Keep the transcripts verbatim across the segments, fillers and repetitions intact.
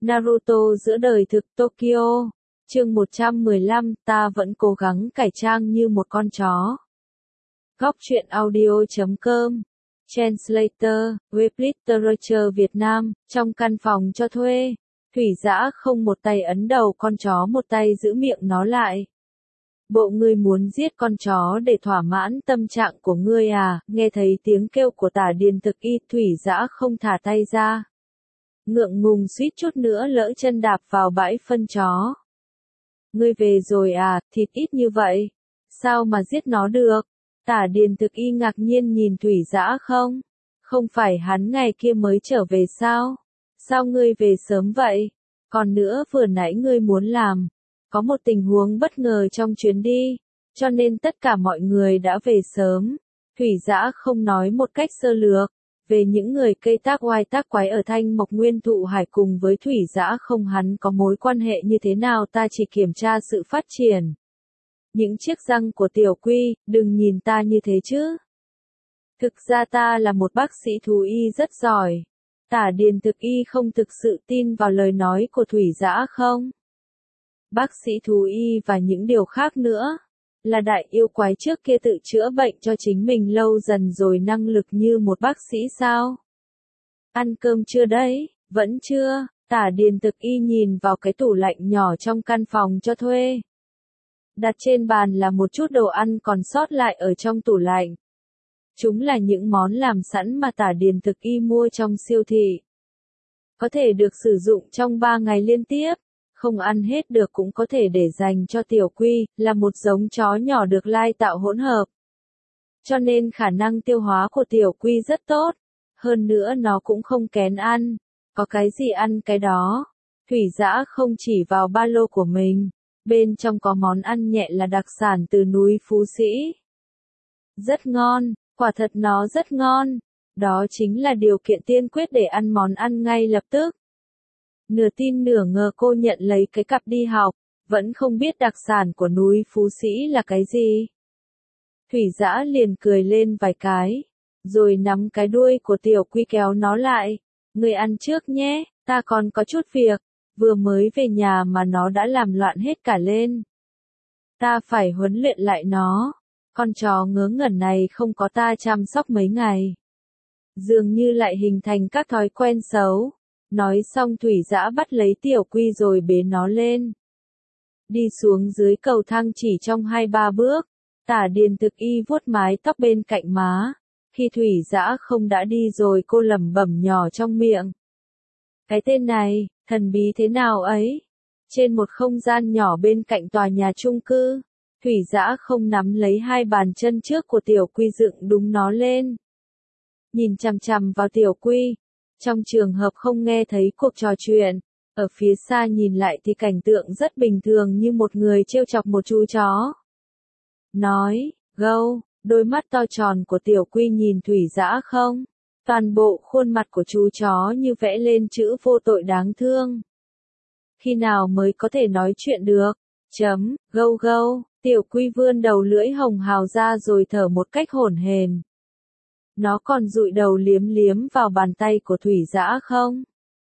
Naruto giữa đời thực Tokyo. Chương một trăm mười lăm, ta vẫn cố gắng cải trang như một con chó. Góc truyện audio chấm com. Translator, web literature Việt Nam, trong căn phòng cho thuê. Thủy Dã không một tay ấn đầu con chó, một tay giữ miệng nó lại. Bộ ngươi muốn giết con chó để thỏa mãn tâm trạng của ngươi à? Nghe thấy tiếng kêu của Tả Điền Thực Y, Thủy Dã không thả tay ra. Ngượng ngùng suýt chút nữa lỡ chân đạp vào bãi phân chó. Ngươi về rồi à, thịt ít như vậy, sao mà giết nó được? Tả Điền Thực Y ngạc nhiên nhìn Thủy Dã. Không, không phải hắn ngày kia mới trở về sao? Sao ngươi về sớm vậy? Còn nữa, vừa nãy ngươi muốn làm, có một tình huống bất ngờ trong chuyến đi, cho nên tất cả mọi người đã về sớm. Thủy Dã không nói một cách sơ lược về những người cây tác oai tác quái ở Thanh Mộc Nguyên Thụ Hải cùng với Thủy Dã không hắn có mối quan hệ như thế nào, ta chỉ kiểm tra sự phát triển. Những chiếc răng của Tiểu Quy, đừng nhìn ta như thế chứ. Thực ra ta là một bác sĩ thú y rất giỏi. Tả Điền Thực Y không thực sự tin vào lời nói của Thủy Dã. Không. Bác sĩ thú y và những điều khác nữa. Là đại yêu quái trước kia tự chữa bệnh cho chính mình lâu dần rồi năng lực như một bác sĩ sao? Ăn cơm chưa đấy? Vẫn chưa. Tả Điền Thực Y nhìn vào cái tủ lạnh nhỏ trong căn phòng cho thuê. Đặt trên bàn là một chút đồ ăn còn sót lại ở trong tủ lạnh. Chúng là những món làm sẵn mà Tả Điền Thực Y mua trong siêu thị. Có thể được sử dụng trong ba ngày liên tiếp. Không ăn hết được cũng có thể để dành cho Tiểu Quy, là một giống chó nhỏ được lai tạo hỗn hợp. Cho nên khả năng tiêu hóa của Tiểu Quy rất tốt. Hơn nữa nó cũng không kén ăn. Có cái gì ăn cái đó. Thủy Dã không chỉ vào ba lô của mình. Bên trong có món ăn nhẹ là đặc sản từ núi Phú Sĩ. Rất ngon, quả thật nó rất ngon. Đó chính là điều kiện tiên quyết để ăn món ăn ngay lập tức. Nửa tin nửa ngờ cô nhận lấy cái cặp đi học, vẫn không biết đặc sản của núi Phú Sĩ là cái gì. Thủy Dã liền cười lên vài cái, rồi nắm cái đuôi của Tiểu Quy kéo nó lại. Người ăn trước nhé, ta còn có chút việc, vừa mới về nhà mà nó đã làm loạn hết cả lên. Ta phải huấn luyện lại nó, con chó ngớ ngẩn này không có ta chăm sóc mấy ngày. Dường như lại hình thành các thói quen xấu. Nói xong Thủy Dã bắt lấy Tiểu Quy rồi bế nó lên. Đi xuống dưới cầu thang chỉ trong hai ba bước. Tả Điền Thực Y vuốt mái tóc bên cạnh má. Khi Thủy Dã không đã đi rồi cô lẩm bẩm nhỏ trong miệng. Cái tên này, thần bí thế nào ấy? Trên một không gian nhỏ bên cạnh tòa nhà chung cư, Thủy Dã không nắm lấy hai bàn chân trước của Tiểu Quy dựng đúng nó lên. Nhìn chằm chằm vào Tiểu Quy. Trong trường hợp không nghe thấy cuộc trò chuyện, ở phía xa nhìn lại thì cảnh tượng rất bình thường như một người trêu chọc một chú chó. Nói, gâu, đôi mắt to tròn của Tiểu Quy nhìn Thủy Dã không. Toàn bộ khuôn mặt của chú chó như vẽ lên chữ vô tội đáng thương. Khi nào mới có thể nói chuyện được? Chấm, gâu gâu, Tiểu Quy vươn đầu lưỡi hồng hào ra rồi thở một cách hổn hển. Nó còn dụi đầu liếm liếm vào bàn tay của Thủy Dã. Không.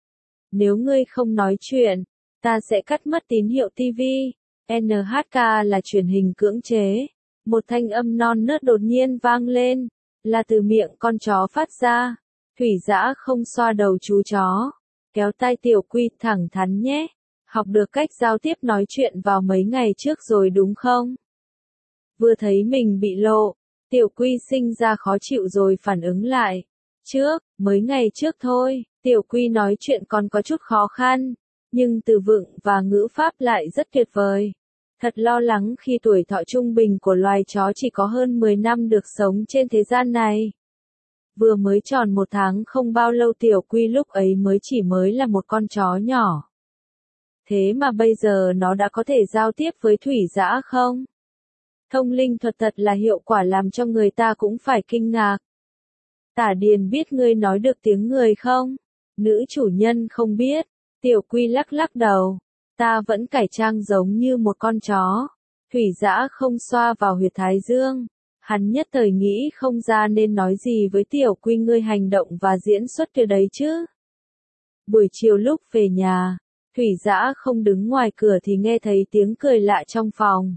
Nếu ngươi không nói chuyện, ta sẽ cắt mất tín hiệu ti vi. en hát ca là truyền hình cưỡng chế. Một thanh âm non nớt đột nhiên vang lên, là từ miệng con chó phát ra. Thủy Dã không xoa đầu chú chó, kéo tay Tiểu Quy. Thẳng thắn nhé, học được cách giao tiếp nói chuyện vào mấy ngày trước rồi đúng không? Vừa thấy mình bị lộ, Tiểu Quy sinh ra khó chịu rồi phản ứng lại. Trước, mới ngày trước thôi, Tiểu Quy nói chuyện còn có chút khó khăn, nhưng từ vựng và ngữ pháp lại rất tuyệt vời. Thật lo lắng khi tuổi thọ trung bình của loài chó chỉ có hơn mười năm được sống trên thế gian này. Vừa mới tròn một tháng không bao lâu Tiểu Quy lúc ấy mới chỉ mới là một con chó nhỏ. Thế mà bây giờ nó đã có thể giao tiếp với Thủy Dã. Không. Thông linh thuật thật là hiệu quả làm cho người ta cũng phải kinh ngạc. Tả Điền biết ngươi nói được tiếng người không? Nữ chủ nhân không biết. Tiểu Quy lắc lắc đầu. Ta vẫn cải trang giống như một con chó. Thủy Dã không xoa vào huyệt thái dương. Hắn nhất thời nghĩ không ra nên nói gì với Tiểu Quy. Ngươi hành động và diễn xuất từ đấy chứ. Buổi chiều lúc về nhà, Thủy Dã không đứng ngoài cửa thì nghe thấy tiếng cười lạ trong phòng.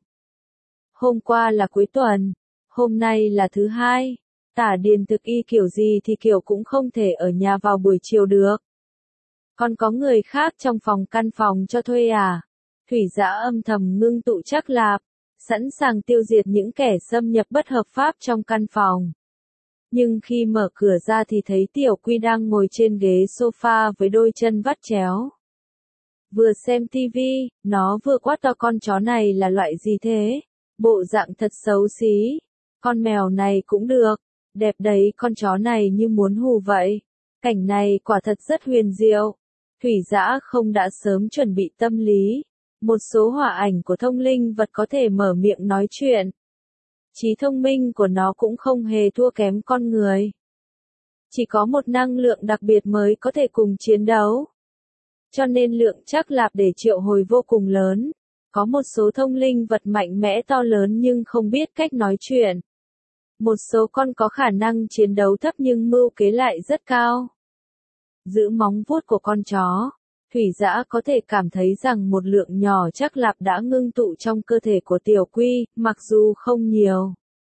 Hôm qua là cuối tuần, hôm nay là thứ hai, Tả Điền Thực Y kiểu gì thì kiểu cũng không thể ở nhà vào buổi chiều được. Còn có người khác trong phòng căn phòng cho thuê à? Thủy Dã âm thầm ngưng tụ Trác Lạp, sẵn sàng tiêu diệt những kẻ xâm nhập bất hợp pháp trong căn phòng. Nhưng khi mở cửa ra thì thấy Tiểu Quy đang ngồi trên ghế sofa với đôi chân vắt chéo. Vừa xem tivi, nó vừa quát to con chó này là loại gì thế? Bộ dạng thật xấu xí. Con mèo này cũng được. Đẹp đấy, con chó này như muốn hù vậy. Cảnh này quả thật rất huyền diệu. Thủy Dã không đã sớm chuẩn bị tâm lý. Một số họa ảnh của thông linh vật có thể mở miệng nói chuyện. Trí thông minh của nó cũng không hề thua kém con người. Chỉ có một năng lượng đặc biệt mới có thể cùng chiến đấu. Cho nên lượng Trác Lạp để triệu hồi vô cùng lớn. Có một số thông linh vật mạnh mẽ to lớn nhưng không biết cách nói chuyện. Một số con có khả năng chiến đấu thấp nhưng mưu kế lại rất cao. Giữ móng vuốt của con chó, Thủy Dã có thể cảm thấy rằng một lượng nhỏ Trác Lạp đã ngưng tụ trong cơ thể của Tiểu Quy, mặc dù không nhiều.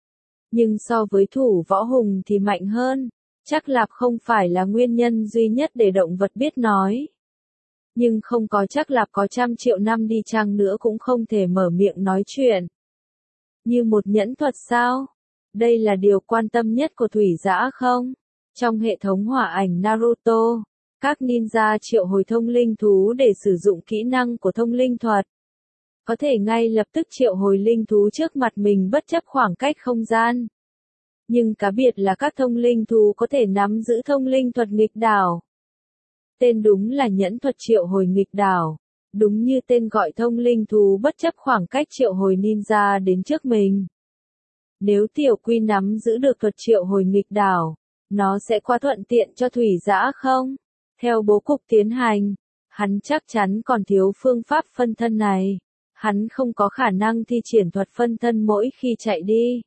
Nhưng so với thủ võ hùng thì mạnh hơn. Trác Lạp không phải là nguyên nhân duy nhất để động vật biết nói. Nhưng không có Trác Lạp có trăm triệu năm đi chăng nữa cũng không thể mở miệng nói chuyện. Như một nhẫn thuật sao? Đây là điều quan tâm nhất của Thủy Dã không? Trong hệ thống hỏa ảnh Naruto, các ninja triệu hồi thông linh thú để sử dụng kỹ năng của thông linh thuật. Có thể ngay lập tức triệu hồi linh thú trước mặt mình bất chấp khoảng cách không gian. Nhưng cá biệt là các thông linh thú có thể nắm giữ thông linh thuật nghịch đảo. Tên đúng là nhẫn thuật triệu hồi nghịch đảo. Đúng như tên gọi thông linh thú bất chấp khoảng cách triệu hồi ninja đến trước mình. Nếu Tiểu Quy nắm giữ được thuật triệu hồi nghịch đảo, nó sẽ quá thuận tiện cho Thủy Dã không? Theo bố cục tiến hành, hắn chắc chắn còn thiếu phương pháp phân thân này. Hắn không có khả năng thi triển thuật phân thân mỗi khi chạy đi.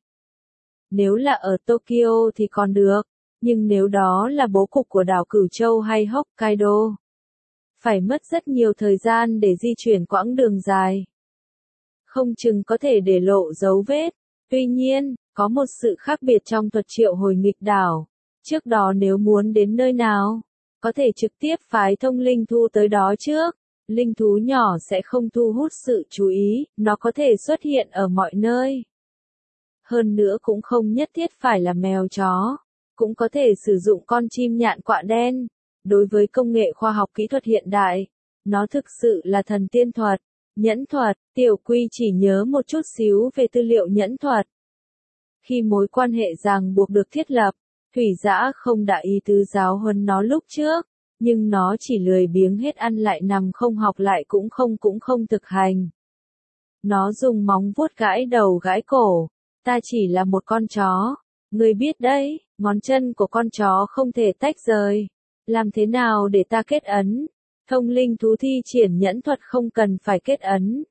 Nếu là ở Tokyo thì còn được, nhưng nếu đó là bố cục của đảo Cửu Châu hay Hokkaido, phải mất rất nhiều thời gian để di chuyển quãng đường dài. Không chừng có thể để lộ dấu vết. Tuy nhiên, có một sự khác biệt trong thuật triệu hồi nghịch đảo. Trước đó nếu muốn đến nơi nào, có thể trực tiếp phái thông linh thú tới đó trước. Linh thú nhỏ sẽ không thu hút sự chú ý, nó có thể xuất hiện ở mọi nơi. Hơn nữa cũng không nhất thiết phải là mèo chó, cũng có thể sử dụng con chim nhạn quạ đen. Đối với công nghệ khoa học kỹ thuật hiện đại, nó thực sự là thần tiên thuật. Nhẫn thuật, Tiểu Quy chỉ nhớ một chút xíu về tư liệu nhẫn thuật. Khi mối quan hệ ràng buộc được thiết lập, Thủy Dã không đã ý tứ giáo huấn nó lúc trước, nhưng nó chỉ lười biếng hết ăn lại nằm không học lại cũng không cũng không thực hành. Nó dùng móng vuốt gãi đầu gãi cổ, ta chỉ là một con chó, ngươi biết đấy, ngón chân của con chó không thể tách rời. Làm thế nào để ta kết ấn? Thông linh thú thi triển nhẫn thuật không cần phải kết ấn.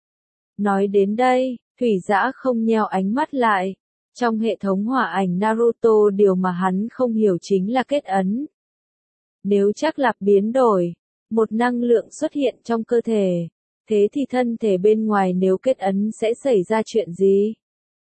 Nói đến đây, Thủy Dã không nheo ánh mắt lại. Trong hệ thống hỏa ảnh Naruto điều mà hắn không hiểu chính là kết ấn. Nếu Trác Lạp biến đổi, một năng lượng xuất hiện trong cơ thể, thế thì thân thể bên ngoài nếu kết ấn sẽ xảy ra chuyện gì?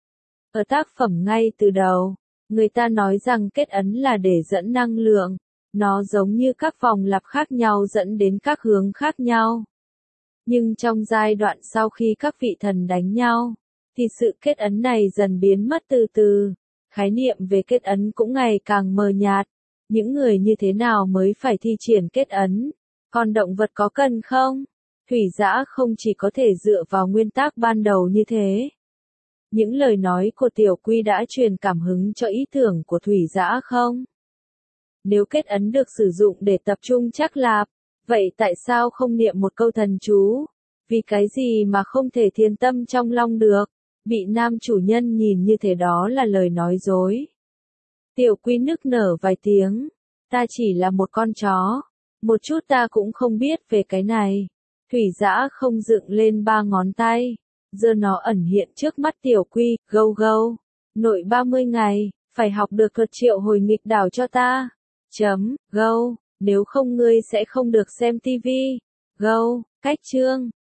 Ở tác phẩm ngay từ đầu, người ta nói rằng kết ấn là để dẫn năng lượng. Nó giống như các vòng lặp khác nhau dẫn đến các hướng khác nhau. Nhưng trong giai đoạn sau khi các vị thần đánh nhau, thì sự kết ấn này dần biến mất từ từ. Khái niệm về kết ấn cũng ngày càng mờ nhạt. Những người như thế nào mới phải thi triển kết ấn? Còn động vật có cần không? Thủy Dã không chỉ có thể dựa vào nguyên tắc ban đầu như thế. Những lời nói của Tiểu Quy đã truyền cảm hứng cho ý tưởng của Thủy Dã không? Nếu kết ấn được sử dụng để tập trung Trác Lạp, vậy tại sao không niệm một câu thần chú? Vì cái gì mà không thể thiền tâm trong lòng được? Bị nam chủ nhân nhìn như thế đó là lời nói dối. Tiểu Quy nức nở vài tiếng. Ta chỉ là một con chó. Một chút ta cũng không biết về cái này. Thủy Dã không dựng lên ba ngón tay. Giờ nó ẩn hiện trước mắt Tiểu Quy, gâu gâu. Nội ba mươi ngày, phải học được thuật triệu hồi nghịch đảo cho ta. Chấm, go, nếu không ngươi sẽ không được xem ti vi. Go, cách chương.